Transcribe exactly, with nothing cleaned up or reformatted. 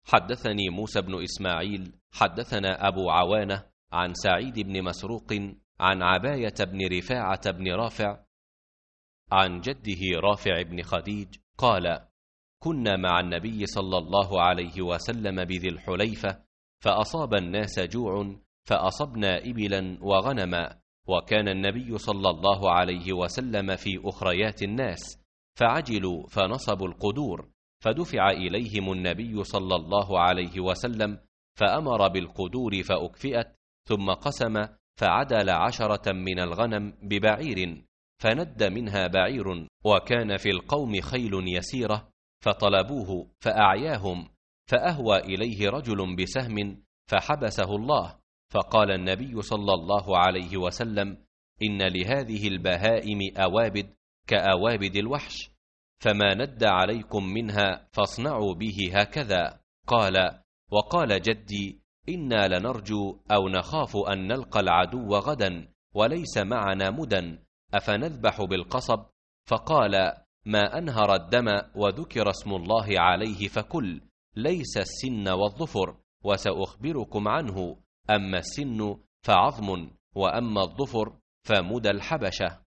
حدثني موسى بن إسماعيل حدثنا أبو عوانة عن سعيد بن مسروق عن عباية بن رفاعة بن رافع عن جده رافع بن خديج قال: كنا مع النبي صلى الله عليه وسلم بذي الحليفة، فأصاب الناس جوع، فأصبنا إبلا وغنما، وكان النبي صلى الله عليه وسلم في أخريات الناس، فعجلوا فنصبوا القدور، فدفع إليهم النبي صلى الله عليه وسلم، فأمر بالقدور فأكفئت، ثم قسم فعدل عشرة من الغنم ببعير، فند منها بعير، وكان في القوم خيل يسيرة، فطلبوه فأعياهم، فأهوى إليه رجل بسهم فحبسه الله، فقال النبي صلى الله عليه وسلم: إن لهذه البهائم أوابد كأوابد الوحش، فما ند عليكم منها فاصنعوا به هكذا. قال: وقال جدي: إنا لنرجو أو نخاف أن نلقى العدو غدا وليس معنا مدى، أفنذبح بالقصب؟ فقال: ما أنهر الدم وذكر اسم الله عليه فكل، ليس السن والظفر، وسأخبركم عنه، أما السن فعظم، وأما الظفر فمدى الحبشة.